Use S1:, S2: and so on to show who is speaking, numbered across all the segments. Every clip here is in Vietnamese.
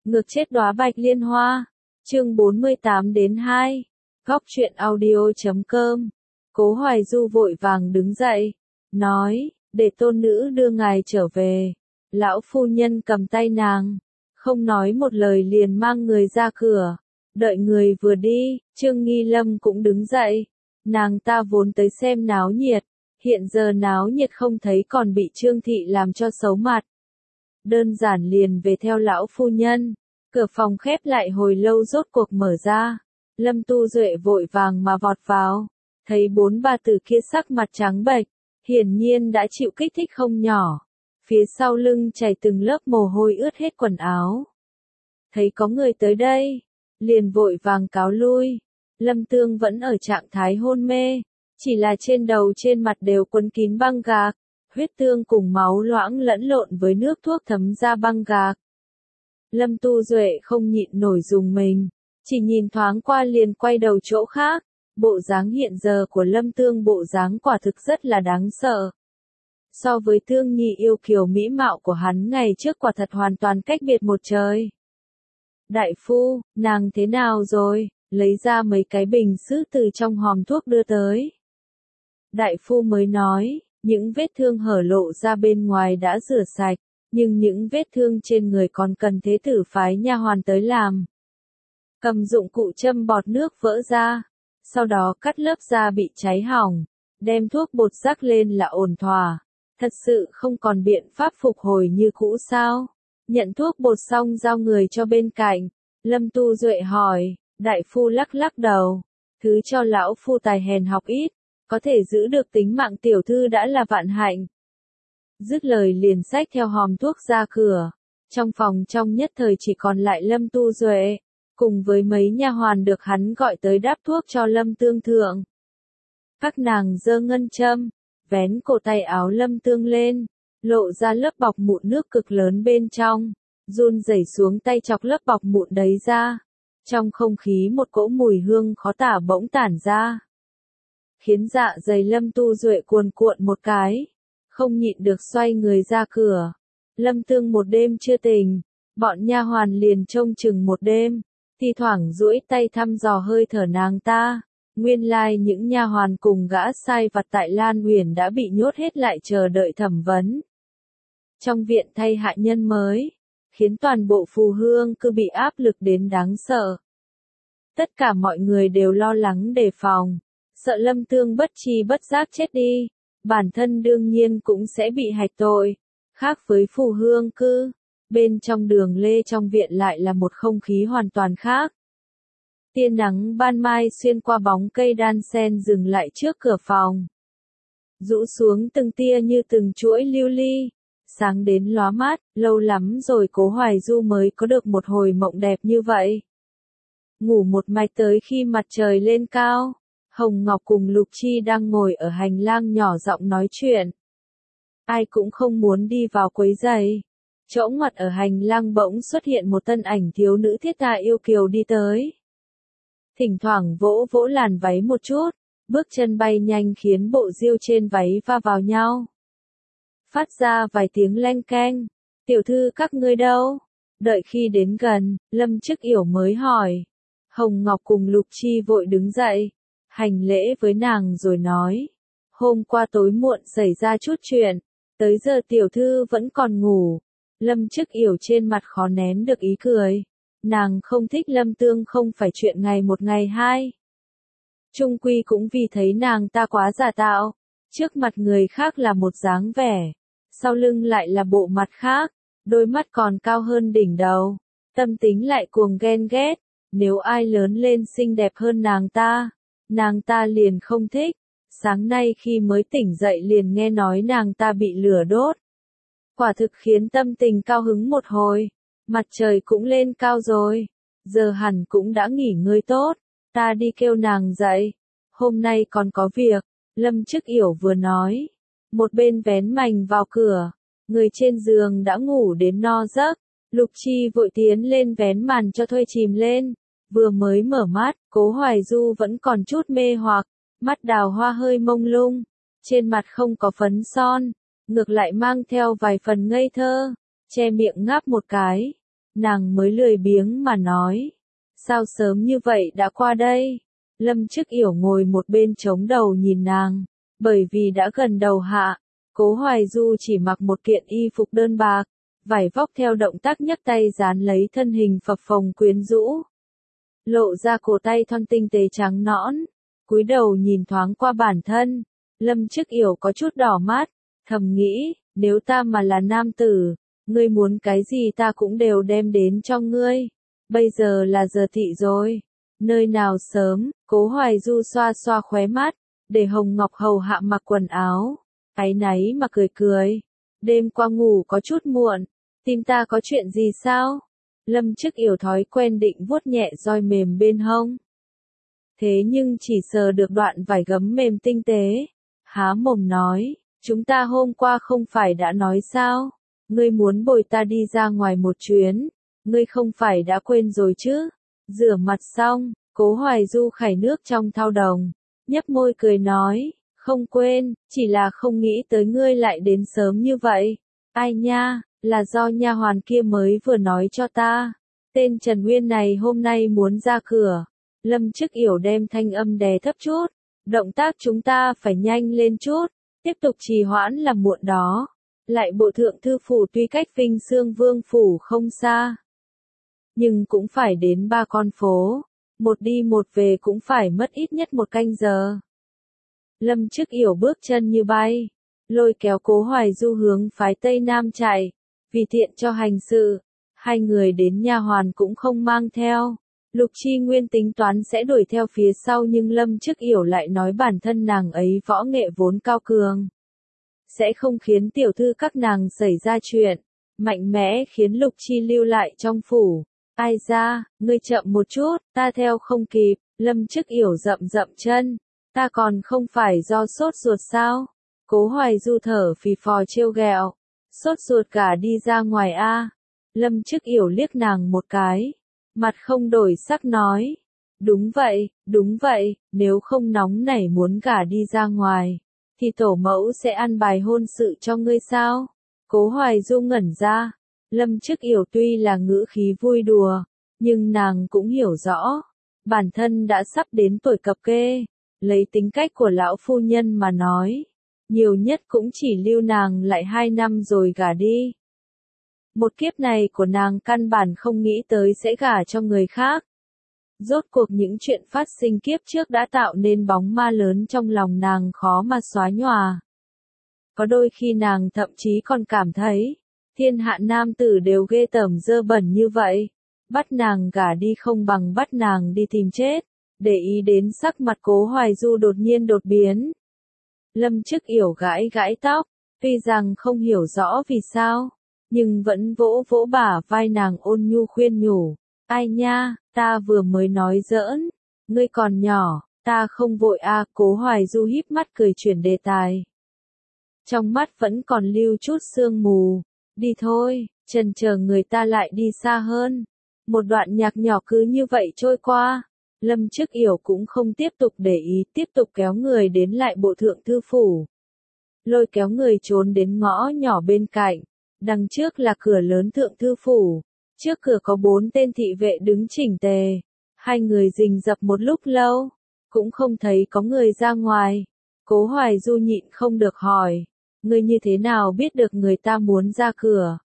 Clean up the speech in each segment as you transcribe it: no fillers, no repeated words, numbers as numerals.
S1: Ngược chết đóa bạch liên hoa. Chương 48-2. Góc truyện audio.com. Cố Hoài Du vội vàng đứng dậy, nói, để tôn nữ đưa ngài trở về. Lão phu nhân cầm tay nàng, không nói một lời liền mang người ra cửa. Đợi người vừa đi, Trương Nghi Lâm cũng đứng dậy. Nàng ta vốn tới xem náo nhiệt, hiện giờ náo nhiệt không thấy còn bị Trương Thị làm cho xấu mặt. Đơn giản liền về theo lão phu nhân. Cửa phòng khép lại hồi lâu rốt cuộc mở ra. Lâm Tu Duệ vội vàng mà vọt vào. Thấy bốn bà tử kia sắc mặt trắng bệch, hiển nhiên đã chịu kích thích không nhỏ. Phía sau lưng chảy từng lớp mồ hôi ướt hết quần áo. Thấy có người tới đây, liền vội vàng cáo lui. Lâm Tương vẫn ở trạng thái hôn mê, chỉ là trên đầu trên mặt đều quấn kín băng gạc, huyết tương cùng máu loãng lẫn lộn với nước thuốc thấm ra băng gạc. Lâm Tu Duệ không nhịn nổi dùng mình, chỉ nhìn thoáng qua liền quay đầu chỗ khác. Bộ dáng hiện giờ của Lâm Tương bộ dáng quả thực rất là đáng sợ. So với Tương Nhi yêu kiều mỹ mạo của hắn ngày trước quả thật hoàn toàn cách biệt một trời. Đại phu, nàng thế nào rồi? Lấy ra mấy cái bình sứ từ trong hòm thuốc đưa tới. Đại phu mới nói, những vết thương hở lộ ra bên ngoài đã rửa sạch, nhưng những vết thương trên người còn cần thế tử phái nha hoàn tới làm. Cầm dụng cụ châm bọt nước vỡ ra, sau đó cắt lớp da bị cháy hỏng, đem thuốc bột rắc lên là ổn thỏa. Thật sự không còn biện pháp phục hồi như cũ sao? Nhận thuốc bột xong giao người cho bên cạnh. Lâm Tu Duệ hỏi, đại phu lắc lắc đầu. Thứ cho lão phu tài hèn học ít, có thể giữ được tính mạng tiểu thư đã là vạn hạnh. Dứt lời liền xách theo hòm thuốc ra cửa. Trong phòng trong nhất thời chỉ còn lại Lâm Tu Duệ, cùng với mấy nha hoàn được hắn gọi tới đáp thuốc cho Lâm Tương thượng. Các nàng giơ ngân châm, vén cổ tay áo Lâm Tương lên, lộ ra lớp bọc mụn nước cực lớn bên trong, run rẩy xuống tay chọc lớp bọc mụn đấy ra. Trong không khí một cỗ mùi hương khó tả bỗng tản ra, khiến dạ dày Lâm Tu Duệ cuồn cuộn một cái, không nhịn được xoay người ra cửa. Lâm Tương một đêm chưa tỉnh, bọn nha hoàn liền trông chừng một đêm, thi thoảng duỗi tay thăm dò hơi thở nàng ta. Nguyên lai những nha hoàn cùng gã sai vặt tại Lan Uyển đã bị nhốt hết lại chờ đợi thẩm vấn. Trong viện thay hạ nhân mới, khiến toàn bộ phù hương cứ bị áp lực đến đáng sợ. Tất cả mọi người đều lo lắng đề phòng, sợ Lâm Tương bất tri bất giác chết đi, bản thân đương nhiên cũng sẽ bị hạch tội. Khác với phù hương cư, bên trong đường lê trong viện lại là một không khí hoàn toàn khác. Tia nắng ban mai xuyên qua bóng cây đan sen dừng lại trước cửa phòng. Rũ xuống từng tia như từng chuỗi lưu ly, sáng đến lóa mắt, lâu lắm rồi Cố Hoài Du mới có được một hồi mộng đẹp như vậy. Ngủ một mạch tới khi mặt trời lên cao, Hồng Ngọc cùng Lục Chi đang ngồi ở hành lang nhỏ giọng nói chuyện. Ai cũng không muốn đi vào quấy rầy. Chỗ ngoặt ở hành lang bỗng xuất hiện một thân ảnh thiếu nữ thiết tha yêu kiều đi tới. Thỉnh thoảng vỗ vỗ làn váy một chút, bước chân bay nhanh khiến bộ diêu trên váy va vào nhau. Phát ra vài tiếng leng keng, tiểu thư các ngươi đâu? Đợi khi đến gần, Lâm Chức Yểu mới hỏi. Hồng Ngọc cùng Lục Chi vội đứng dậy, hành lễ với nàng rồi nói. Hôm qua tối muộn xảy ra chút chuyện, tới giờ tiểu thư vẫn còn ngủ. Lâm Chức Yểu trên mặt khó nén được ý cười. Nàng không thích Lâm Tương không phải chuyện ngày một ngày hai. Trung quy cũng vì thấy nàng ta quá giả tạo. Trước mặt người khác là một dáng vẻ, sau lưng lại là bộ mặt khác, đôi mắt còn cao hơn đỉnh đầu. Tâm tính lại cuồng ghen ghét, nếu ai lớn lên xinh đẹp hơn nàng ta liền không thích. Sáng nay khi mới tỉnh dậy liền nghe nói nàng ta bị lửa đốt. Quả thực khiến tâm tình cao hứng một hồi. Mặt trời cũng lên cao rồi, giờ hẳn cũng đã nghỉ ngơi tốt, ta đi kêu nàng dậy, hôm nay còn có việc. Lâm Chức Yểu vừa nói, một bên vén mành vào cửa, người trên giường đã ngủ đến no giấc. Lục Chi vội tiến lên vén màn cho Thôi chìm lên, vừa mới mở mắt, Cố Hoài Du vẫn còn chút mê hoặc, mắt đào hoa hơi mông lung, trên mặt không có phấn son, ngược lại mang theo vài phần ngây thơ, che miệng ngáp một cái. nàng mới lười biếng mà nói. Sao sớm như vậy đã qua đây? Lâm Chức Yểu ngồi một bên chống đầu nhìn nàng, bởi vì đã gần đầu hạ, Cố Hoài Du chỉ mặc một kiện y phục đơn bạc, vải vóc theo động tác nhấc tay dán lấy thân hình phập phồng quyến rũ. Lộ ra cổ tay thon tinh tế trắng nõn, cúi đầu nhìn thoáng qua bản thân, Lâm Chức Yểu có chút đỏ mắt, thầm nghĩ, nếu ta mà là nam tử, ngươi muốn cái gì ta cũng đều đem đến cho ngươi. Bây giờ là giờ thị rồi. Nơi nào sớm, Cố Hoài Du xoa xoa khóe mắt, để Hồng Ngọc hầu hạ mặc quần áo. Áy náy mà cười cười. Đêm qua ngủ có chút muộn, tim ta có chuyện gì sao? Lâm Chức Yểu thói quen định vuốt nhẹ roi mềm bên hông. Thế nhưng chỉ sờ được đoạn vải gấm mềm tinh tế. Há mồm nói, chúng ta hôm qua không phải đã nói sao? Ngươi muốn bồi ta đi ra ngoài một chuyến, ngươi không phải đã quên rồi chứ? Rửa mặt xong, Cố Hoài Du khảy nước trong thau đồng, nhấp môi cười nói, không quên, chỉ là không nghĩ tới ngươi lại đến sớm như vậy. Ai nha, là do nha hoàn kia mới vừa nói cho ta. Tên Trần Nguyên này hôm nay muốn ra cửa. Lâm Chức Yểu đem thanh âm đè thấp chút, động tác chúng ta phải nhanh lên chút, tiếp tục trì hoãn là muộn đó. Lại bộ thượng thư phủ tuy cách Vinh Xương Vương phủ không xa, nhưng cũng phải đến 3 con phố, một đi một về cũng phải mất ít nhất 1 canh giờ. Lâm Chức Yểu bước chân như bay, lôi kéo Cố Hoài Du hướng phái Tây Nam chạy, vì tiện cho hành sự, hai người đến nha hoàn cũng không mang theo. Lục Chi Nguyên tính toán sẽ đuổi theo phía sau nhưng Lâm Chức Yểu lại nói bản thân nàng ấy võ nghệ vốn cao cường, sẽ không khiến tiểu thư các nàng xảy ra chuyện, mạnh mẽ khiến Lục Chi lưu lại trong phủ. Ai ra, ngươi chậm một chút, ta theo không kịp. Lâm Chức Yểu dậm dậm chân, ta còn không phải do sốt ruột sao? Cố Hoài Du thở phì phò trêu ghẹo, sốt ruột cả đi ra ngoài a. Lâm Chức Yểu liếc nàng một cái, mặt không đổi sắc nói, đúng vậy, nếu không nóng nảy muốn gả đi ra ngoài, thì tổ mẫu sẽ ăn bài hôn sự cho ngươi sao? Cố Hoài Du ngẩn ra, Lâm Chức Yểu tuy là ngữ khí vui đùa, nhưng nàng cũng hiểu rõ, bản thân đã sắp đến tuổi cập kê, lấy tính cách của lão phu nhân mà nói, nhiều nhất cũng chỉ lưu nàng lại 2 năm rồi gả đi. Một kiếp này của nàng căn bản không nghĩ tới sẽ gả cho người khác. Rốt cuộc những chuyện phát sinh kiếp trước đã tạo nên bóng ma lớn trong lòng nàng khó mà xóa nhòa. Có đôi khi nàng thậm chí còn cảm thấy, thiên hạ nam tử đều ghê tởm dơ bẩn như vậy, bắt nàng gả đi không bằng bắt nàng đi tìm chết. Để ý đến sắc mặt Cố Hoài Du đột nhiên đột biến. Lâm Chức Yểu gãi gãi tóc, tuy rằng không hiểu rõ vì sao, nhưng vẫn vỗ vỗ bả vai nàng ôn nhu khuyên nhủ. Ai nha, ta vừa mới nói giỡn, ngươi còn nhỏ, ta không vội a. Cố Hoài Du híp mắt cười chuyển đề tài. Trong mắt vẫn còn lưu chút sương mù. Đi thôi, chần chờ người ta lại đi xa hơn. Một đoạn nhạc nhỏ cứ như vậy trôi qua. Lâm Chức Yểu cũng không tiếp tục để ý, tiếp tục kéo người đến lại bộ thượng thư phủ. Lôi kéo người trốn đến ngõ nhỏ bên cạnh. Đằng trước là cửa lớn thượng thư phủ. Trước cửa có 4 tên thị vệ đứng chỉnh tề. Hai người rình rập một lúc lâu, cũng không thấy có người ra ngoài. Cố Hoài Du nhịn không được hỏi, ngươi như thế nào biết được người ta muốn ra cửa?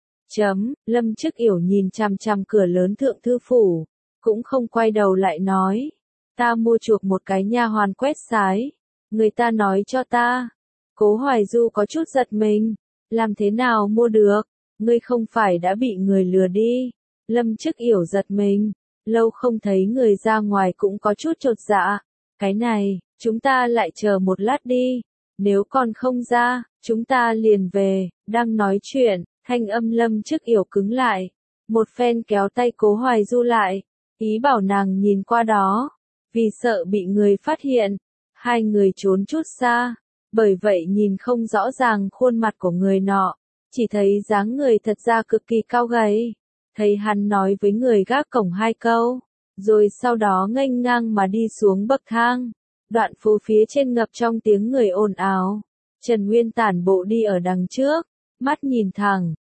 S1: Lâm Chức Yểu nhìn chằm chằm cửa lớn thượng thư phủ, cũng không quay đầu lại nói, ta mua chuộc một cái nha hoàn quét sái, người ta nói cho ta. Cố Hoài Du có chút giật mình, làm thế nào mua được, ngươi không phải đã bị người lừa đi? Lâm Chức Yểu giật mình, lâu không thấy người ra ngoài cũng có chút chột dạ, cái này, chúng ta lại chờ một lát đi, nếu còn không ra, chúng ta liền về. Đang nói chuyện, thanh âm Lâm Chức Yểu cứng lại, một phen kéo tay Cố Hoài Du lại, ý bảo nàng nhìn qua đó, vì sợ bị người phát hiện, hai người trốn chút xa, bởi vậy nhìn không rõ ràng khuôn mặt của người nọ, chỉ thấy dáng người thật ra cực kỳ cao gầy. Thấy hắn nói với người gác cổng 2 câu, rồi sau đó nghênh ngang mà đi xuống bậc thang. Đoạn phố phía trên ngập trong tiếng người ồn ào. Trần Nguyên tản bộ đi ở đằng trước, mắt nhìn thẳng,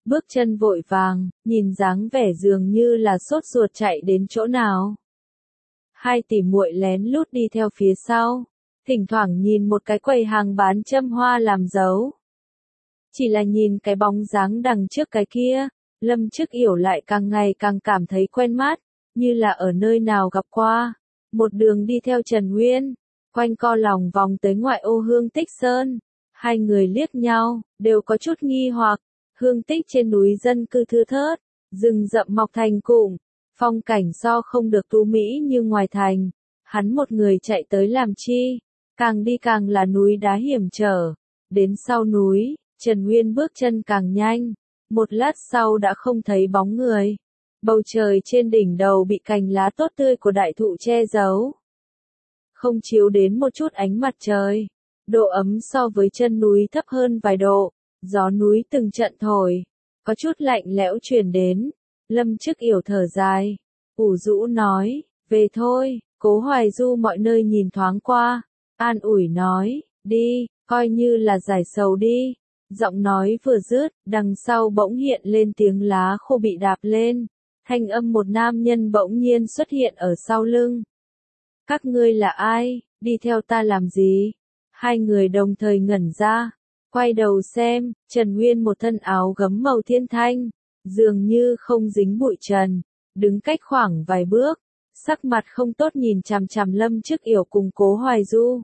S1: bước chân vội vàng, nhìn dáng vẻ dường như là sốt ruột chạy đến chỗ nào. Hai tỷ muội lén lút đi theo phía sau, thỉnh thoảng nhìn một cái quầy hàng bán châm hoa làm dấu. Chỉ là nhìn cái bóng dáng đằng trước cái kia, Lâm Chức Yểu lại càng ngày càng cảm thấy quen mắt, như là ở nơi nào gặp qua. Một đường đi theo Trần Nguyên, quanh co lòng vòng tới ngoại ô Hương Tích Sơn. Hai người liếc nhau, đều có chút nghi hoặc. Hương Tích trên núi dân cư thưa thớt, rừng rậm mọc thành cụm, phong cảnh so không được tú mỹ như ngoài thành. Hắn một người chạy tới làm chi, càng đi càng là núi đá hiểm trở. Đến sau núi, Trần Nguyên bước chân càng nhanh, một lát sau đã không thấy bóng người. Bầu trời trên đỉnh đầu bị cành lá tốt tươi của đại thụ che giấu, không chiếu đến một chút ánh mặt trời. Độ ấm so với chân núi thấp hơn vài độ, gió núi từng trận thổi, có chút lạnh lẽo truyền đến. Lâm Chức Yểu thở dài, ủ rũ nói, về thôi. Cố Hoài Du mọi nơi nhìn thoáng qua, an ủi nói, đi, coi như là giải sầu đi. Giọng nói vừa dứt, đằng sau bỗng hiện lên tiếng lá khô bị đạp lên. Thanh âm một nam nhân bỗng nhiên xuất hiện ở sau lưng. Các ngươi là ai, đi theo ta làm gì? Hai người đồng thời ngẩn ra, quay đầu xem, Trần Nguyên một thân áo gấm màu thiên thanh, dường như không dính bụi trần, đứng cách khoảng vài bước, sắc mặt không tốt nhìn chằm chằm Lâm Chức Yểu cùng Cố Hoài Du.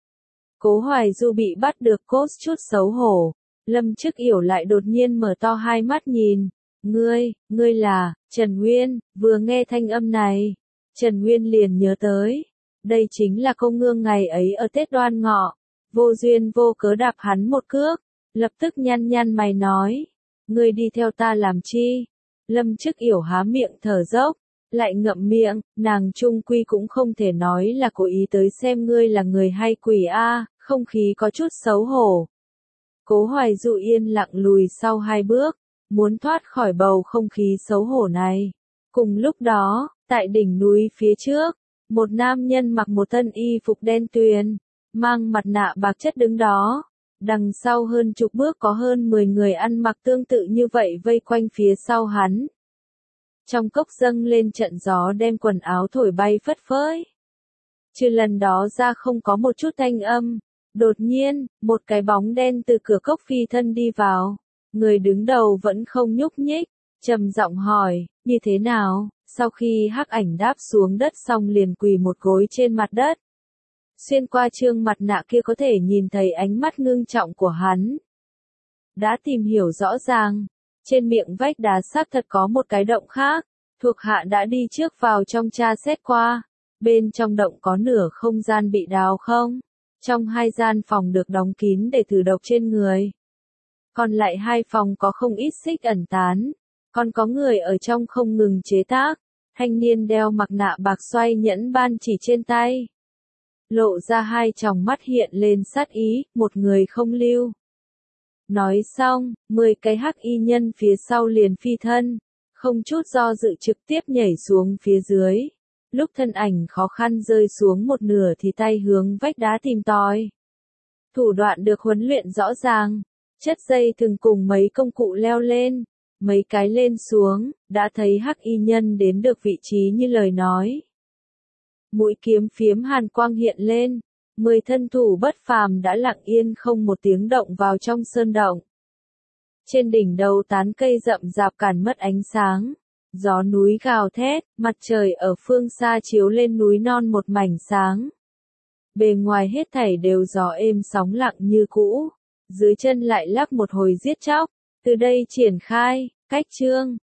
S1: Cố Hoài Du bị bắt được cốt chút xấu hổ, Lâm Chức Yểu lại đột nhiên mở to hai mắt nhìn. Ngươi là, Trần Nguyên. Vừa nghe thanh âm này, Trần Nguyên liền nhớ tới. Đây chính là công ngương ngày ấy ở Tết Đoan Ngọ, vô duyên vô cớ đạp hắn một cước, lập tức nhăn nhăn mày nói. Ngươi đi theo ta làm chi? Lâm Chức Yểu há miệng thở dốc, lại ngậm miệng, nàng trung quy cũng không thể nói là cố ý tới xem ngươi là người hay quỷ a, không khí có chút xấu hổ. Cố Hoài Du yên lặng lùi sau hai bước, muốn thoát khỏi bầu không khí xấu hổ này. Cùng lúc đó, tại đỉnh núi phía trước, một nam nhân mặc một thân y phục đen tuyền, mang mặt nạ bạc chất đứng đó. Đằng sau hơn chục bước có hơn 10 người ăn mặc tương tự như vậy vây quanh phía sau hắn. Trong cốc dâng lên trận gió đem quần áo thổi bay phất phới. Trừ lần đó ra không có một chút thanh âm. Đột nhiên, một cái bóng đen từ cửa cốc phi thân đi vào. Người đứng đầu vẫn không nhúc nhích, trầm giọng hỏi, như thế nào? Sau khi hắc ảnh đáp xuống đất xong liền quỳ một gối trên mặt đất. Xuyên qua trương mặt nạ kia có thể nhìn thấy ánh mắt ngưng trọng của hắn. Đã tìm hiểu rõ ràng, trên miệng vách đá xác thật có một cái động khác, thuộc hạ đã đi trước vào trong tra xét qua. Bên trong động có nửa không gian bị đào không? Trong hai gian phòng được đóng kín để thử độc trên người. Còn lại hai phòng có không ít xích ẩn tán, còn có người ở trong không ngừng chế tác. Thanh niên đeo mặt nạ bạc xoay nhẫn ban chỉ trên tay, lộ ra hai tròng mắt hiện lên sát ý, một người không lưu. Nói xong, 10 cái hắc y nhân phía sau liền phi thân, không chút do dự trực tiếp nhảy xuống phía dưới. Lúc thân ảnh khó khăn rơi xuống một nửa thì tay hướng vách đá tìm tòi. Thủ đoạn được huấn luyện rõ ràng, chất dây thừng cùng mấy công cụ leo lên, mấy cái lên xuống, đã thấy hắc y nhân đến được vị trí như lời nói. Mũi kiếm phiếm hàn quang hiện lên, 10 thân thủ bất phàm đã lặng yên không một tiếng động vào trong sơn động. Trên đỉnh đầu tán cây rậm rạp cản mất ánh sáng, gió núi gào thét, mặt trời ở phương xa chiếu lên núi non một mảnh sáng. Bề ngoài hết thảy đều gió êm sóng lặng như cũ, dưới chân lại lắc một hồi giết chóc, từ đây triển khai, cách chương.